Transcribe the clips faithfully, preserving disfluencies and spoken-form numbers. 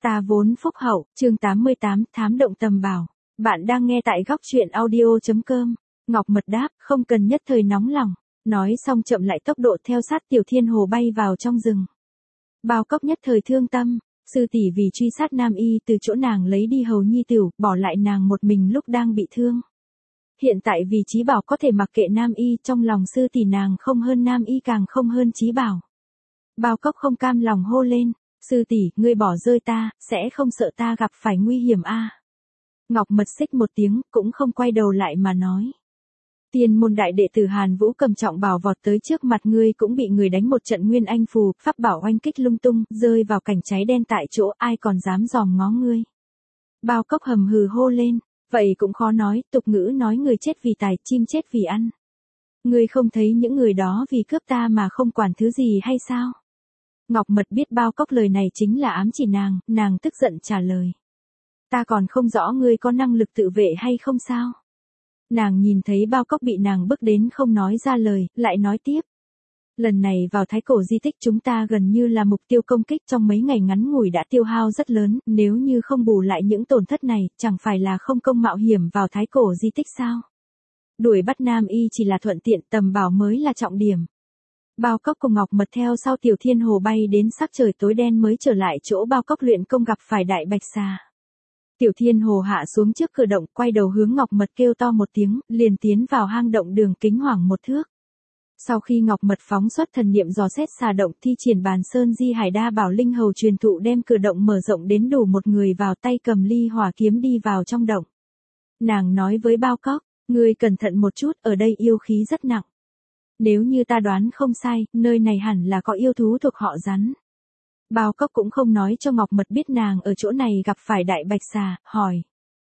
Ta vốn phúc hậu, chương tám mươi tám, thám động tầm bảo. Bạn đang nghe tại góc truyện audio.com. Ngọc Mật đáp, không cần nhất thời nóng lòng. Nói xong chậm lại tốc độ theo sát Tiểu Thiên Hồ bay vào trong rừng. Bao Cốc nhất thời thương tâm, sư tỷ vì truy sát Nam Y từ chỗ nàng lấy đi hầu nhi tiểu, bỏ lại nàng một mình lúc đang bị thương. Hiện tại vì Chí Bảo có thể mặc kệ Nam Y, trong lòng sư tỷ nàng không hơn Nam Y càng không hơn Chí Bảo. Bao Cốc không cam lòng hô lên, sư tỷ, ngươi bỏ rơi ta, sẽ không sợ ta gặp phải nguy hiểm a? À? Ngọc Mật xích một tiếng, cũng không quay đầu lại mà nói. Tiên môn đại đệ tử Hàn Vũ cầm trọng bảo vọt tới trước mặt ngươi cũng bị người đánh một trận nguyên anh phù, pháp bảo oanh kích lung tung, rơi vào cảnh cháy đen tại chỗ, ai còn dám dòm ngó ngươi. Bao Cốc hầm hừ hô lên, vậy cũng khó nói, tục ngữ nói người chết vì tài, chim chết vì ăn. Ngươi không thấy những người đó vì cướp ta mà không quản thứ gì hay sao? Ngọc Mật biết Bao Cốc lời này chính là ám chỉ nàng, nàng tức giận trả lời. Ta còn không rõ ngươi có năng lực tự vệ hay không sao? Nàng nhìn thấy Bao Cốc bị nàng bức đến không nói ra lời, lại nói tiếp. Lần này vào thái cổ di tích chúng ta gần như là mục tiêu công kích, trong mấy ngày ngắn ngủi đã tiêu hao rất lớn, nếu như không bù lại những tổn thất này, chẳng phải là không công mạo hiểm vào thái cổ di tích sao? Đuổi bắt Nam Y chỉ là thuận tiện, tầm bảo mới là trọng điểm. Bao Cốc cùng Ngọc Mật theo sau Tiểu Thiên Hồ bay đến sắc trời tối đen mới trở lại chỗ Bao Cốc luyện công gặp phải Đại Bạch Xà. Tiểu Thiên Hồ hạ xuống trước cửa động, quay đầu hướng Ngọc Mật kêu to một tiếng, liền tiến vào hang động đường kính khoảng một thước. Sau khi Ngọc Mật phóng xuất thần niệm dò xét xà động, thi triển bàn sơn di hải đa bảo linh hầu truyền thụ đem cửa động mở rộng đến đủ một người vào, tay cầm ly hỏa kiếm đi vào trong động. Nàng nói với Bao Cốc, ngươi cẩn thận một chút, ở đây yêu khí rất nặng. Nếu như ta đoán không sai, nơi này hẳn là có yêu thú thuộc họ Rắn. Bao Cốc cũng không nói cho Ngọc Mật biết nàng ở chỗ này gặp phải Đại Bạch Xà, hỏi.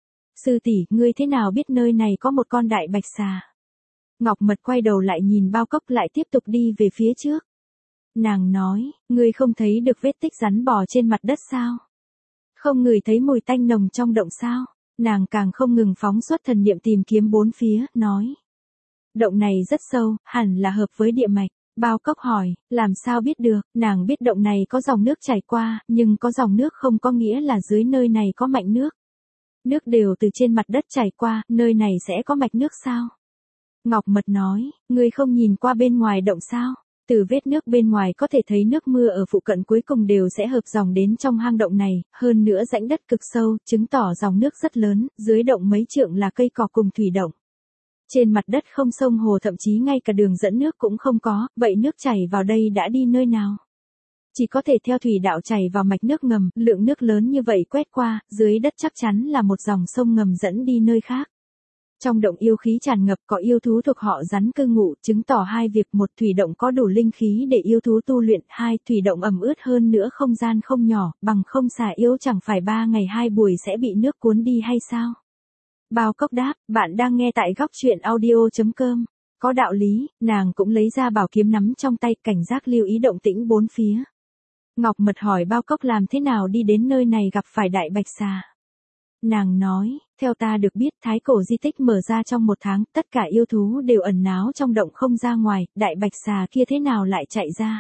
Sư tỷ, ngươi thế nào biết nơi này có một con Đại Bạch Xà? Ngọc Mật quay đầu lại nhìn Bao Cốc lại tiếp tục đi về phía trước. Nàng nói, ngươi không thấy được vết tích rắn bò trên mặt đất sao? Không ngửi thấy mùi tanh nồng trong động sao? Nàng càng không ngừng phóng xuất thần niệm tìm kiếm bốn phía, nói. Động này rất sâu, hẳn là hợp với địa mạch. Bao Cốc hỏi, làm sao biết được? Nàng biết động này có dòng nước chảy qua, nhưng có dòng nước không có nghĩa là dưới nơi này có mạch nước. Nước đều từ trên mặt đất chảy qua, nơi này sẽ có mạch nước sao? Ngọc Mật nói, ngươi không nhìn qua bên ngoài động sao? Từ vết nước bên ngoài có thể thấy nước mưa ở phụ cận cuối cùng đều sẽ hợp dòng đến trong hang động này, hơn nữa rãnh đất cực sâu, chứng tỏ dòng nước rất lớn, dưới động mấy trượng là cây cỏ cùng thủy động. Trên mặt đất không sông hồ, thậm chí ngay cả đường dẫn nước cũng không có, vậy nước chảy vào đây đã đi nơi nào? Chỉ có thể theo thủy đạo chảy vào mạch nước ngầm, lượng nước lớn như vậy quét qua, dưới đất chắc chắn là một dòng sông ngầm dẫn đi nơi khác. Trong động yêu khí tràn ngập, có yêu thú thuộc họ Rắn cư ngụ, chứng tỏ hai việc: một, thủy động có đủ linh khí để yêu thú tu luyện; hai, thủy động ẩm ướt hơn nữa không gian không nhỏ, bằng không xà yêu chẳng phải ba ngày hai buổi sẽ bị nước cuốn đi hay sao? Bao Cốc đáp, bạn đang nghe tại góc truyện audio.com. Có đạo lý, nàng cũng lấy ra bảo kiếm nắm trong tay, cảnh giác lưu ý động tĩnh bốn phía. Ngọc Mật hỏi Bao Cốc làm thế nào đi đến nơi này gặp phải Đại Bạch Xà. Nàng nói, theo ta được biết thái cổ di tích mở ra trong một tháng, tất cả yêu thú đều ẩn náu trong động không ra ngoài, Đại Bạch Xà kia thế nào lại chạy ra?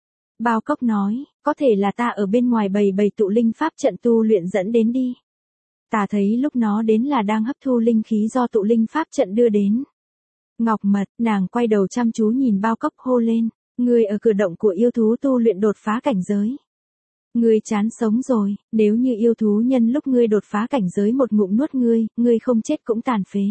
Bao Cốc nói, có thể là ta ở bên ngoài bày bày tụ linh pháp trận tu luyện dẫn đến đi. Ta thấy lúc nó đến là đang hấp thu linh khí do tụ linh pháp trận đưa đến. Ngọc Mật, nàng quay đầu chăm chú nhìn Bao Cốc hô lên, ngươi ở cửa động của yêu thú tu luyện đột phá cảnh giới. Ngươi chán sống rồi, nếu như yêu thú nhân lúc ngươi đột phá cảnh giới một ngụm nuốt ngươi, ngươi không chết cũng tàn phế.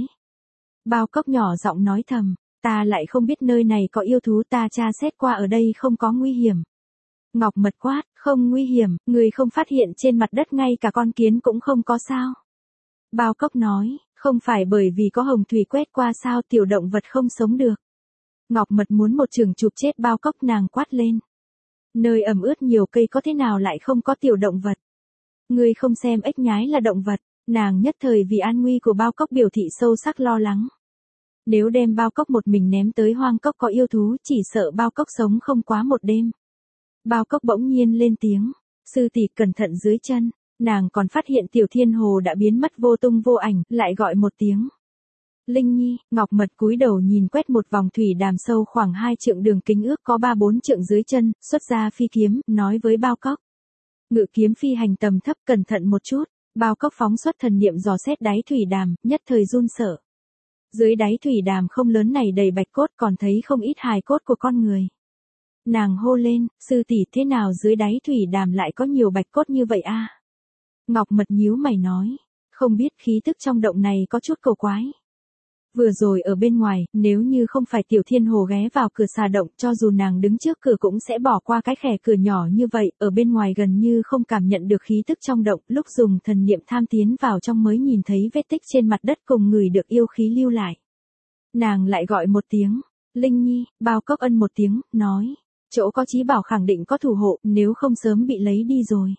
Bao Cốc nhỏ giọng nói thầm, ta lại không biết nơi này có yêu thú, ta tra xét qua ở đây không có nguy hiểm. Ngọc Mật quát, không nguy hiểm, người không phát hiện trên mặt đất ngay cả con kiến cũng không có sao? Bao Cốc nói, không phải bởi vì có hồng thủy quét qua sao, tiểu động vật không sống được. Ngọc Mật muốn một chưởng chụp chết Bao Cốc, nàng quát lên. Nơi ẩm ướt nhiều cây có thế nào lại không có tiểu động vật? Ngươi không xem ếch nhái là động vật? Nàng nhất thời vì an nguy của Bao Cốc biểu thị sâu sắc lo lắng. Nếu đem Bao Cốc một mình ném tới hoang cốc có yêu thú, chỉ sợ Bao Cốc sống không quá một đêm. Bao Cốc bỗng nhiên lên tiếng, sư tỷ cẩn thận dưới chân. Nàng còn phát hiện Tiểu Thiên Hồ đã biến mất vô tung vô ảnh, lại gọi một tiếng. Linh Nhi. Ngọc Mật cúi đầu nhìn quét một vòng thủy đàm sâu khoảng hai trượng, đường kính ước có ba bốn trượng dưới chân, xuất ra phi kiếm, nói với Bao Cốc. Ngự kiếm phi hành tầm thấp, cẩn thận một chút. Bao Cốc phóng xuất thần niệm dò xét đáy thủy đàm, nhất thời run sợ. Dưới đáy thủy đàm không lớn này đầy bạch cốt, còn thấy không ít hài cốt của con người. Nàng hô lên, sư tỷ, thế nào dưới đáy thủy đàm lại có nhiều bạch cốt như vậy a? Ngọc Mật nhíu mày nói, không biết khí tức trong động này có chút cầu quái. Vừa rồi ở bên ngoài, nếu như không phải Tiểu Thiên Hồ ghé vào cửa xà động, cho dù nàng đứng trước cửa cũng sẽ bỏ qua cái khe cửa nhỏ như vậy, ở bên ngoài gần như không cảm nhận được khí tức trong động, lúc dùng thần niệm tham tiến vào trong mới nhìn thấy vết tích trên mặt đất cùng người được yêu khí lưu lại. Nàng lại gọi một tiếng, Linh Nhi. Bao Cốc ân một tiếng, nói, chỗ có chí bảo khẳng định có thủ hộ, nếu không sớm bị lấy đi rồi.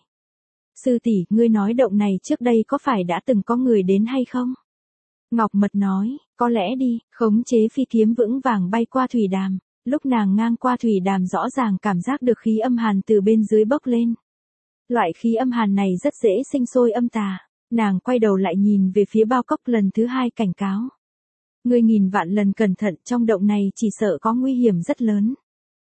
Sư tỷ, ngươi nói động này trước đây có phải đã từng có người đến hay không? Ngọc Mật nói, có lẽ đi, khống chế phi kiếm vững vàng bay qua thủy đàm. Lúc nàng ngang qua thủy đàm rõ ràng cảm giác được khí âm hàn từ bên dưới bốc lên. Loại khí âm hàn này rất dễ sinh sôi âm tà. Nàng quay đầu lại nhìn về phía Bao Cốc lần thứ hai cảnh cáo. Ngươi nghìn vạn lần cẩn thận, trong động này chỉ sợ có nguy hiểm rất lớn.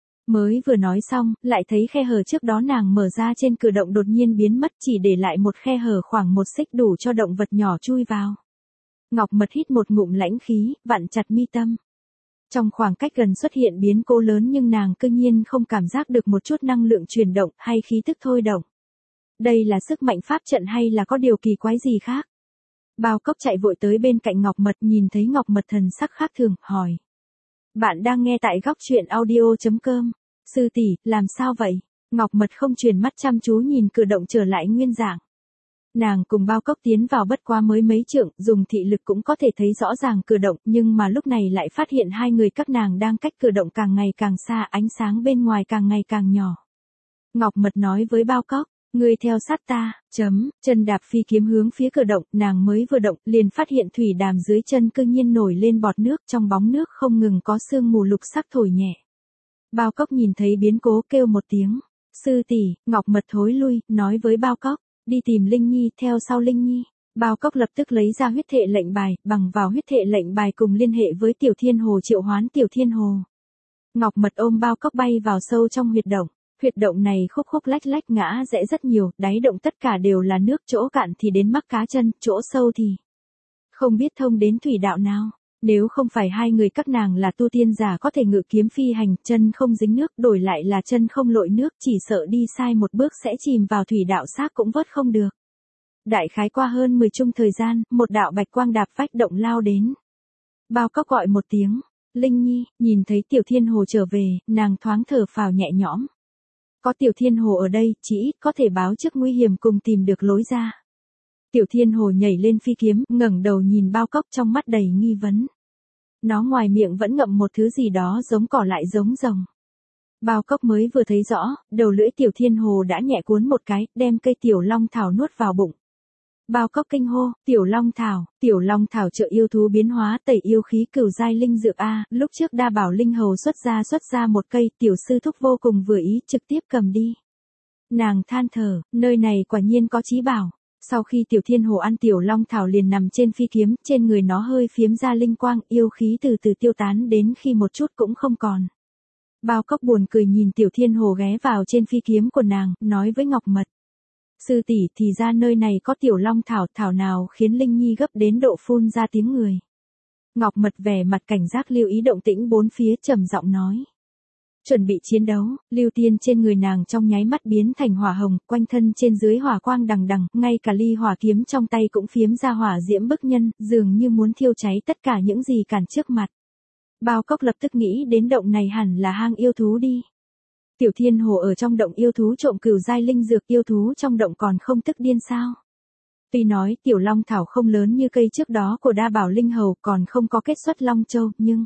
Mới vừa nói xong, lại thấy khe hở trước đó nàng mở ra trên cửa động đột nhiên biến mất, chỉ để lại một khe hở khoảng một xích đủ cho động vật nhỏ chui vào. Ngọc Mật hít một ngụm lãnh khí, vặn chặt mi tâm. Trong khoảng cách gần xuất hiện biến cố lớn nhưng nàng cư nhiên không cảm giác được một chút năng lượng chuyển động hay khí tức thôi động. Đây là sức mạnh pháp trận hay là có điều kỳ quái gì khác? Bao Cốc chạy vội tới bên cạnh Ngọc Mật, nhìn thấy Ngọc Mật thần sắc khác thường, hỏi. Bạn đang nghe tại góc truyện audio chấm com. Sư tỷ, làm sao vậy? Ngọc Mật không chuyển mắt chăm chú nhìn cửa động trở lại nguyên dạng. Nàng cùng Bao Cốc tiến vào bất quá mới mấy trượng, dùng thị lực cũng có thể thấy rõ ràng cửa động, nhưng mà lúc này lại phát hiện hai người các nàng đang cách cửa động càng ngày càng xa, ánh sáng bên ngoài càng ngày càng nhỏ. Ngọc Mật nói với Bao Cốc, ngươi theo sát ta, chấm, chân đạp phi kiếm hướng phía cửa động, nàng mới vừa động, liền phát hiện thủy đàm dưới chân cư nhiên nổi lên bọt nước, trong bóng nước không ngừng có sương mù lục sắc thổi nhẹ. Bao Cốc nhìn thấy biến cố kêu một tiếng, sư tỷ. Ngọc Mật thối lui, nói với Bao Cốc, đi tìm Linh Nhi, theo sau Linh Nhi. Bao Cốc lập tức lấy ra huyết thệ lệnh bài, bằng vào huyết thệ lệnh bài cùng liên hệ với Tiểu Thiên Hồ triệu hoán Tiểu Thiên Hồ. Ngọc Mật ôm Bao Cốc bay vào sâu trong huyệt động. Huyệt động này khúc khúc lách lách ngã rẽ rất nhiều, đáy động tất cả đều là nước, chỗ cạn thì đến mắc cá chân, chỗ sâu thì không biết thông đến thủy đạo nào. Nếu không phải hai người các nàng là tu tiên giả có thể ngự kiếm phi hành, chân không dính nước, đổi lại là chân không lội nước, chỉ sợ đi sai một bước sẽ chìm vào thủy đạo xác cũng vớt không được. Đại khái qua hơn mười chung thời gian, một đạo bạch quang đạp vách động lao đến. Bao Cốc gọi một tiếng, Linh Nhi. Nhìn thấy Tiểu Thiên Hồ trở về, nàng thoáng thở phào nhẹ nhõm. Có Tiểu Thiên Hồ ở đây, chỉ ít có thể báo trước nguy hiểm cùng tìm được lối ra. Tiểu Thiên Hồ nhảy lên phi kiếm, ngẩng đầu nhìn Bao Cốc trong mắt đầy nghi vấn. Nó ngoài miệng vẫn ngậm một thứ gì đó giống cỏ lại giống rồng. Bao Cốc mới vừa thấy rõ, đầu lưỡi Tiểu Thiên Hồ đã nhẹ cuốn một cái, đem cây Tiểu Long Thảo nuốt vào bụng. Bao Cốc kinh hô, Tiểu Long Thảo, Tiểu Long Thảo trợ yêu thú biến hóa tẩy yêu khí cửu giai linh dược a, lúc trước Đa Bảo Linh Hầu xuất ra xuất ra một cây, tiểu sư thúc vô cùng vừa ý, trực tiếp cầm đi. Nàng than thở, nơi này quả nhiên có chí bảo. Sau khi Tiểu Thiên Hồ ăn Tiểu Long Thảo liền nằm trên phi kiếm, trên người nó hơi phiếm ra linh quang, yêu khí từ từ tiêu tán đến khi một chút cũng không còn. Bao Cốc buồn cười nhìn Tiểu Thiên Hồ ghé vào trên phi kiếm của nàng, nói với Ngọc Mật. Sư tỷ, thì ra nơi này có Tiểu Long Thảo, thảo nào khiến Linh Nhi gấp đến độ phun ra tiếng người. Ngọc Mật vẻ mặt cảnh giác lưu ý động tĩnh bốn phía, trầm giọng nói. Chuẩn bị chiến đấu, lưu tiên trên người nàng trong nháy mắt biến thành hỏa hồng, quanh thân trên dưới hỏa quang đằng đằng, ngay cả ly hỏa kiếm trong tay cũng phiếm ra hỏa diễm bức nhân, dường như muốn thiêu cháy tất cả những gì cản trước mặt. Bao Cốc lập tức nghĩ đến động này hẳn là hang yêu thú đi. Tiểu Thiên Hồ ở trong động yêu thú trộm cửu giai linh dược, yêu thú trong động còn không tức điên sao? Tuy nói Tiểu Long Thảo không lớn như cây trước đó của Đa Bảo Linh Hầu, còn không có kết xuất Long Châu, nhưng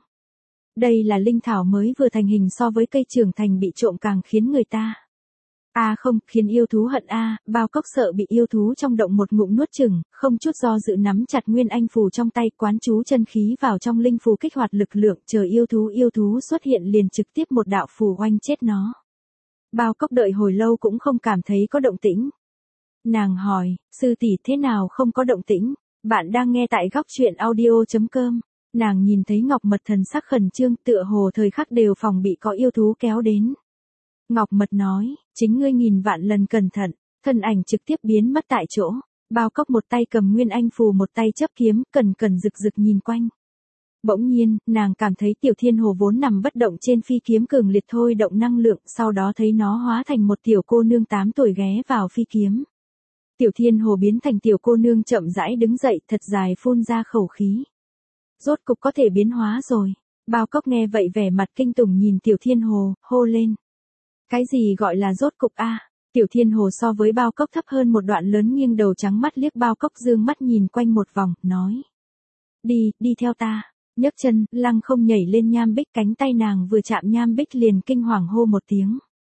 đây là linh thảo mới vừa thành hình, so với cây trưởng thành bị trộm càng khiến người ta a à không, khiến yêu thú hận a. À, Bao Cốc sợ bị yêu thú trong động một ngụm nuốt chửng, không chút do dự nắm chặt nguyên anh phù trong tay, quán chú chân khí vào trong linh phù kích hoạt lực lượng, chờ yêu thú yêu thú xuất hiện liền trực tiếp một đạo phù oanh chết nó. Bao Cốc đợi hồi lâu cũng không cảm thấy có động tĩnh. Nàng hỏi, sư tỷ, thế nào không có động tĩnh? Bạn đang nghe tại góc truyện audio chấm com. Nàng nhìn thấy Ngọc Mật thần sắc khẩn trương, tựa hồ thời khắc đều phòng bị có yêu thú kéo đến. Ngọc Mật nói, chính ngươi nghìn vạn lần cẩn thận. Thân ảnh trực tiếp biến mất tại chỗ. Bao Cốc một tay cầm nguyên anh phù một tay chấp kiếm, cần cần rực rực nhìn quanh. Bỗng nhiên, nàng cảm thấy Tiểu Thiên Hồ vốn nằm bất động trên phi kiếm cường liệt thôi động năng lượng, sau đó thấy nó hóa thành một tiểu cô nương tám tuổi ghé vào phi kiếm. Tiểu Thiên Hồ biến thành tiểu cô nương chậm rãi đứng dậy, thật dài phun ra khẩu khí. Rốt cục có thể biến hóa rồi. Bao Cốc nghe vậy vẻ mặt kinh tủng nhìn Tiểu Thiên Hồ, hô lên. Cái gì gọi là rốt cục a? Tiểu Thiên Hồ so với Bao Cốc thấp hơn một đoạn lớn, nghiêng đầu trắng mắt liếc Bao Cốc, dương mắt nhìn quanh một vòng, nói. Đi, đi theo ta. Nhấc chân, lăng không nhảy lên nham bích, cánh tay nàng vừa chạm nham bích liền kinh hoàng hô một tiếng.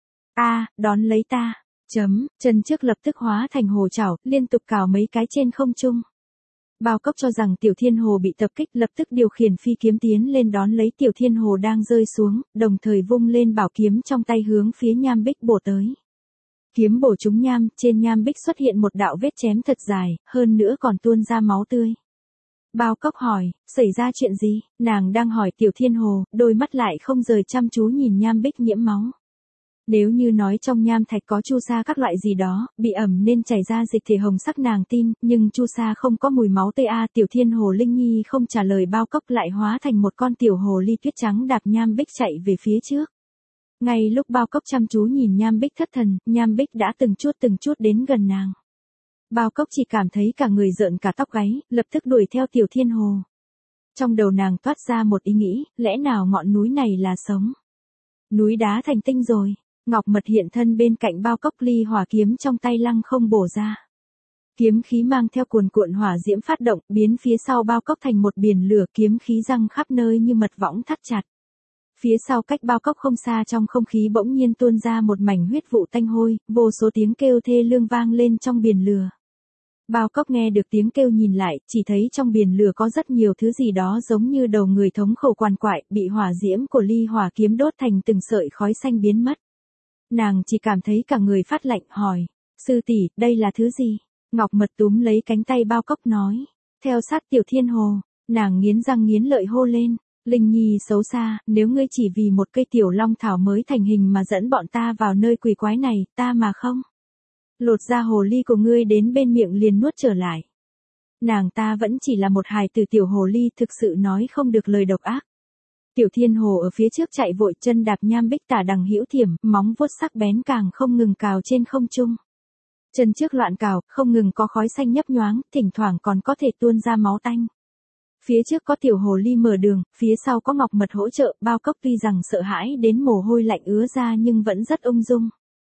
A, đón lấy ta. Chấm, chân trước lập tức hóa thành hồ chảo, liên tục cào mấy cái trên không trung. Bao Cốc cho rằng Tiểu Thiên Hồ bị tập kích, lập tức điều khiển phi kiếm tiến lên đón lấy Tiểu Thiên Hồ đang rơi xuống, đồng thời vung lên bảo kiếm trong tay hướng phía nham bích bổ tới. Kiếm bổ trúng nham, trên nham bích xuất hiện một đạo vết chém thật dài, hơn nữa còn tuôn ra máu tươi. Bao Cốc hỏi, xảy ra chuyện gì? Nàng đang hỏi Tiểu Thiên Hồ, đôi mắt lại không rời chăm chú nhìn nham bích nhiễm máu. Nếu như nói trong nham thạch có chu sa các loại gì đó, bị ẩm nên chảy ra dịch thể hồng sắc nàng tin, nhưng chu sa không có mùi máu tươi a. Tiểu Thiên Hồ Linh Nhi không trả lời, Bao Cốc lại hóa thành một con tiểu hồ ly tuyết trắng đạp nham bích chạy về phía trước. Ngay lúc Bao Cốc chăm chú nhìn nham bích thất thần, nham bích đã từng chút từng chút đến gần nàng. Bao Cốc chỉ cảm thấy cả người rợn cả tóc gáy, lập tức đuổi theo Tiểu Thiên Hồ. Trong đầu nàng toát ra một ý nghĩ, lẽ nào ngọn núi này là sống? Núi đá thành tinh rồi. Ngọc Mật hiện thân bên cạnh Bao Cốc, ly hỏa kiếm trong tay lăng không bổ ra. Kiếm khí mang theo cuồn cuộn hỏa diễm phát động, biến phía sau Bao Cốc thành một biển lửa, kiếm khí răng khắp nơi như mật võng thắt chặt. Phía sau cách Bao Cốc không xa, trong không khí bỗng nhiên tuôn ra một mảnh huyết vụ tanh hôi, vô số tiếng kêu thê lương vang lên trong biển lửa. Bao Cốc nghe được tiếng kêu nhìn lại, chỉ thấy trong biển lửa có rất nhiều thứ gì đó giống như đầu người thống khổ quằn quại, bị hỏa diễm của ly hỏa kiếm đốt thành từng sợi khói xanh biến mất. Nàng chỉ cảm thấy cả người phát lạnh, hỏi, sư tỷ, đây là thứ gì? Ngọc Mật túm lấy cánh tay Bao Cốc nói, theo sát Tiểu Thiên Hồ. Nàng nghiến răng nghiến lợi hô lên, Linh Nhi xấu xa, nếu ngươi chỉ vì một cây tiểu long thảo mới thành hình mà dẫn bọn ta vào nơi quỷ quái này, ta mà không lột ra hồ ly của ngươi đến bên miệng liền nuốt trở lại. Nàng ta vẫn chỉ là một hài tử tiểu hồ ly, thực sự nói không được lời độc ác. Tiểu Thiên Hồ ở phía trước chạy vội, chân đạp nham bích tả đằng hữu thiểm, móng vuốt sắc bén càng không ngừng cào trên không trung. Chân trước loạn cào, không ngừng có khói xanh nhấp nhoáng, thỉnh thoảng còn có thể tuôn ra máu tanh. Phía trước có tiểu hồ ly mở đường, phía sau có Ngọc Mật hỗ trợ. Bao Cốc tuy rằng sợ hãi đến mồ hôi lạnh ứa ra nhưng vẫn rất ung dung.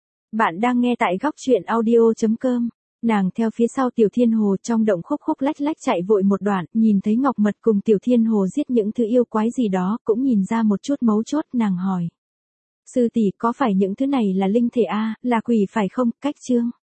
Bạn đang nghe tại góc truyện audio chấm com. Nàng theo phía sau Tiểu Thiên Hồ trong động khúc khúc lách lách chạy vội một đoạn, nhìn thấy Ngọc Mật cùng Tiểu Thiên Hồ giết những thứ yêu quái gì đó, cũng nhìn ra một chút mấu chốt, nàng hỏi. Sư tỷ, có phải những thứ này là linh thể a, là quỷ phải không? Cách chương.